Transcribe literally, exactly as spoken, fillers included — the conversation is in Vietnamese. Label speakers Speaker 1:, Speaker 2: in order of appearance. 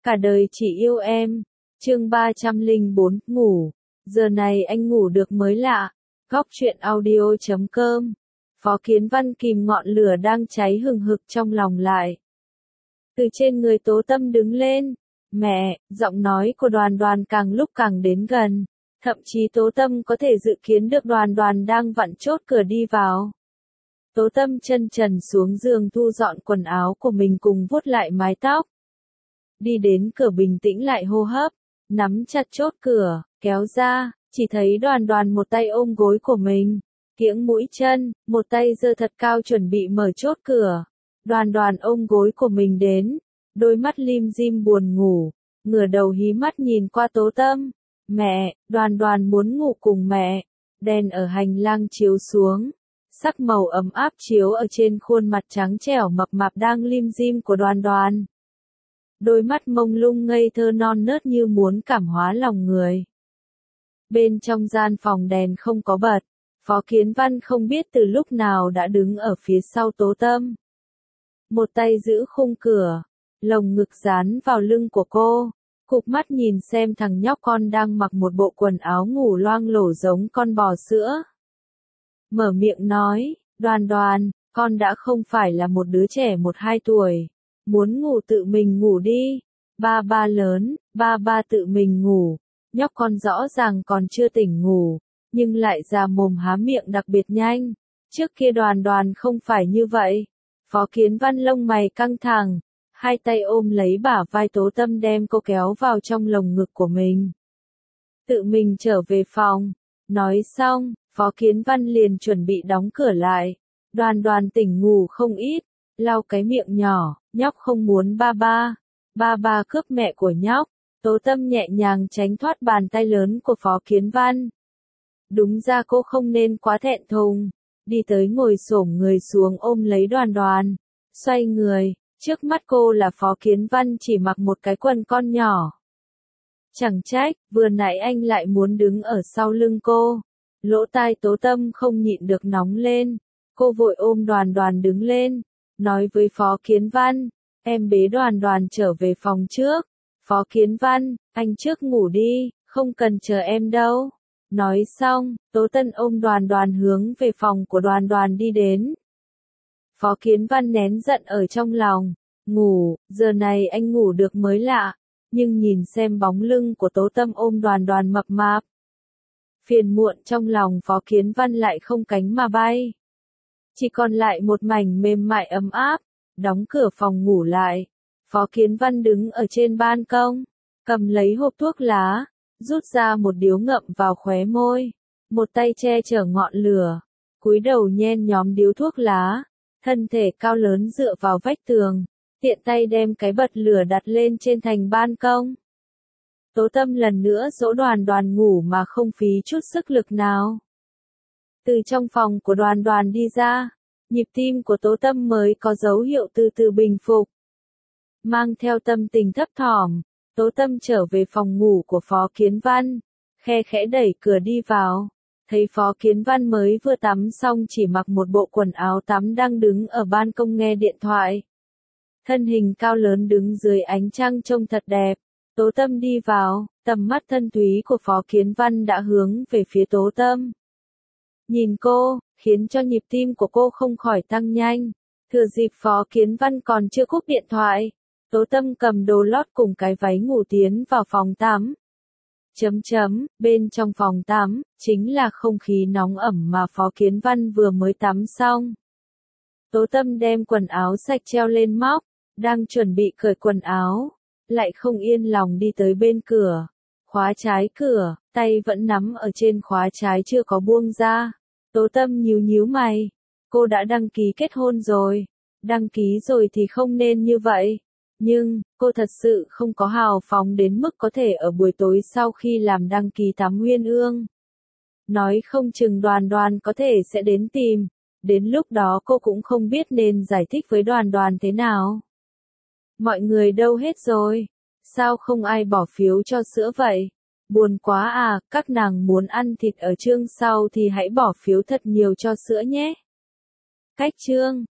Speaker 1: Cả đời chỉ yêu em. Chương ba trăm lẻ bốn, ngủ. Giờ này anh ngủ được mới lạ. Góc truyện audio chấm com. Phó Kiến Văn kìm ngọn lửa đang cháy hừng hực trong lòng lại. Từ trên người Tố Tâm đứng lên. Mẹ, giọng nói của Đoàn Đoàn càng lúc càng đến gần. Thậm chí Tố Tâm có thể dự kiến được Đoàn Đoàn đang vặn chốt cửa đi vào. Tố Tâm chân trần xuống giường thu dọn quần áo của mình cùng vuốt lại mái tóc. Đi đến cửa bình tĩnh lại hô hấp, nắm chặt chốt cửa, kéo ra, chỉ thấy Đoàn Đoàn một tay ôm gối của mình, kiễng mũi chân, một tay giơ thật cao chuẩn bị mở chốt cửa. Đoàn Đoàn ôm gối của mình đến, đôi mắt lim dim buồn ngủ, ngửa đầu hí mắt nhìn qua Tố Tâm. Mẹ, Đoàn Đoàn muốn ngủ cùng mẹ. Đèn ở hành lang chiếu xuống, sắc màu ấm áp chiếu ở trên khuôn mặt trắng trẻo mập mạp đang lim dim của Đoàn Đoàn. Đôi mắt mông lung ngây thơ non nớt như muốn cảm hóa lòng người. Bên trong gian phòng đèn không có bật, Phó Kiến Văn không biết từ lúc nào đã đứng ở phía sau Tố Tâm. Một tay giữ khung cửa, lồng ngực dán vào lưng của cô, cụp mắt nhìn xem thằng nhóc con đang mặc một bộ quần áo ngủ loang lổ giống con bò sữa. Mở miệng nói, Đoàn Đoàn, con đã không phải là một đứa trẻ một hai tuổi. Muốn ngủ tự mình ngủ đi. Ba ba lớn, ba ba tự mình ngủ. Nhóc con rõ ràng còn chưa tỉnh ngủ, nhưng lại già mồm há miệng đặc biệt nhanh. Trước kia Đoàn Đoàn không phải như vậy. Phó Kiến Văn lông mày căng thẳng, hai tay ôm lấy bả vai Tố Tâm đem cô kéo vào trong lồng ngực của mình. Tự mình trở về phòng. Nói xong, Phó Kiến Văn liền chuẩn bị đóng cửa lại. Đoàn Đoàn tỉnh ngủ không ít, lau cái miệng nhỏ, nhóc không muốn ba ba. Ba ba cướp mẹ của nhóc. Tố Tâm nhẹ nhàng tránh thoát bàn tay lớn của Phó Kiến Văn. Đúng ra cô không nên quá thẹn thùng. Đi tới ngồi xổm người xuống ôm lấy Đoàn Đoàn. Xoay người, trước mắt cô là Phó Kiến Văn chỉ mặc một cái quần con nhỏ. Chẳng trách, vừa nãy anh lại muốn đứng ở sau lưng cô. Lỗ tai Tố Tâm không nhịn được nóng lên. Cô vội ôm Đoàn Đoàn đứng lên, nói với Phó Kiến Văn, em bế Đoàn Đoàn trở về phòng trước. Phó Kiến Văn, anh trước ngủ đi, không cần chờ em đâu. Nói xong, Tố Tâm ôm Đoàn Đoàn hướng về phòng của Đoàn Đoàn đi đến. Phó Kiến Văn nén giận ở trong lòng, ngủ, giờ này anh ngủ được mới lạ, nhưng nhìn xem bóng lưng của Tố Tâm ôm Đoàn Đoàn mập mạp. Phiền muộn trong lòng Phó Kiến Văn lại không cánh mà bay. Chỉ còn lại một mảnh mềm mại ấm áp, đóng cửa phòng ngủ lại. Phó Kiến Văn đứng ở trên ban công, cầm lấy hộp thuốc lá, rút ra một điếu ngậm vào khóe môi, một tay che chở ngọn lửa, cúi đầu nhen nhóm điếu thuốc lá, thân thể cao lớn dựa vào vách tường, tiện tay đem cái bật lửa đặt lên trên thành ban công. Tố Tâm lần nữa dỗ Đoàn Đoàn ngủ mà không phí chút sức lực nào. Từ trong phòng của Đoàn Đoàn đi ra, nhịp tim của Tố Tâm mới có dấu hiệu từ từ bình phục. Mang theo tâm tình thấp thỏm, Tố Tâm trở về phòng ngủ của Phó Kiến Văn, khe khẽ đẩy cửa đi vào, thấy Phó Kiến Văn mới vừa tắm xong chỉ mặc một bộ quần áo tắm đang đứng ở ban công nghe điện thoại. Thân hình cao lớn đứng dưới ánh trăng trông thật đẹp. Tố Tâm đi vào, tầm mắt thân túy của Phó Kiến Văn đã hướng về phía Tố Tâm. Nhìn cô, khiến cho nhịp tim của cô không khỏi tăng nhanh. Thừa dịp Phó Kiến Văn còn chưa cúp điện thoại, Tố Tâm cầm đồ lót cùng cái váy ngủ tiến vào phòng tắm. Chấm chấm, bên trong phòng tắm, chính là không khí nóng ẩm mà Phó Kiến Văn vừa mới tắm xong. Tố Tâm đem quần áo sạch treo lên móc, đang chuẩn bị cởi quần áo, lại không yên lòng đi tới bên cửa, khóa trái cửa, tay vẫn nắm ở trên khóa trái chưa có buông ra. Tố Tâm nhíu nhíu mày, cô đã đăng ký kết hôn rồi, đăng ký rồi thì không nên như vậy, nhưng, cô thật sự không có hào phóng đến mức có thể ở buổi tối sau khi làm đăng ký tắm Uyên Ương. Nói không chừng Đoàn Đoàn có thể sẽ đến tìm, đến lúc đó cô cũng không biết nên giải thích với Đoàn Đoàn thế nào. Mọi người đâu hết rồi? Sao không ai bỏ phiếu cho sữa vậy? Buồn quá à, các nàng muốn ăn thịt ở chương sau thì hãy bỏ phiếu thật nhiều cho sữa nhé. Cách chương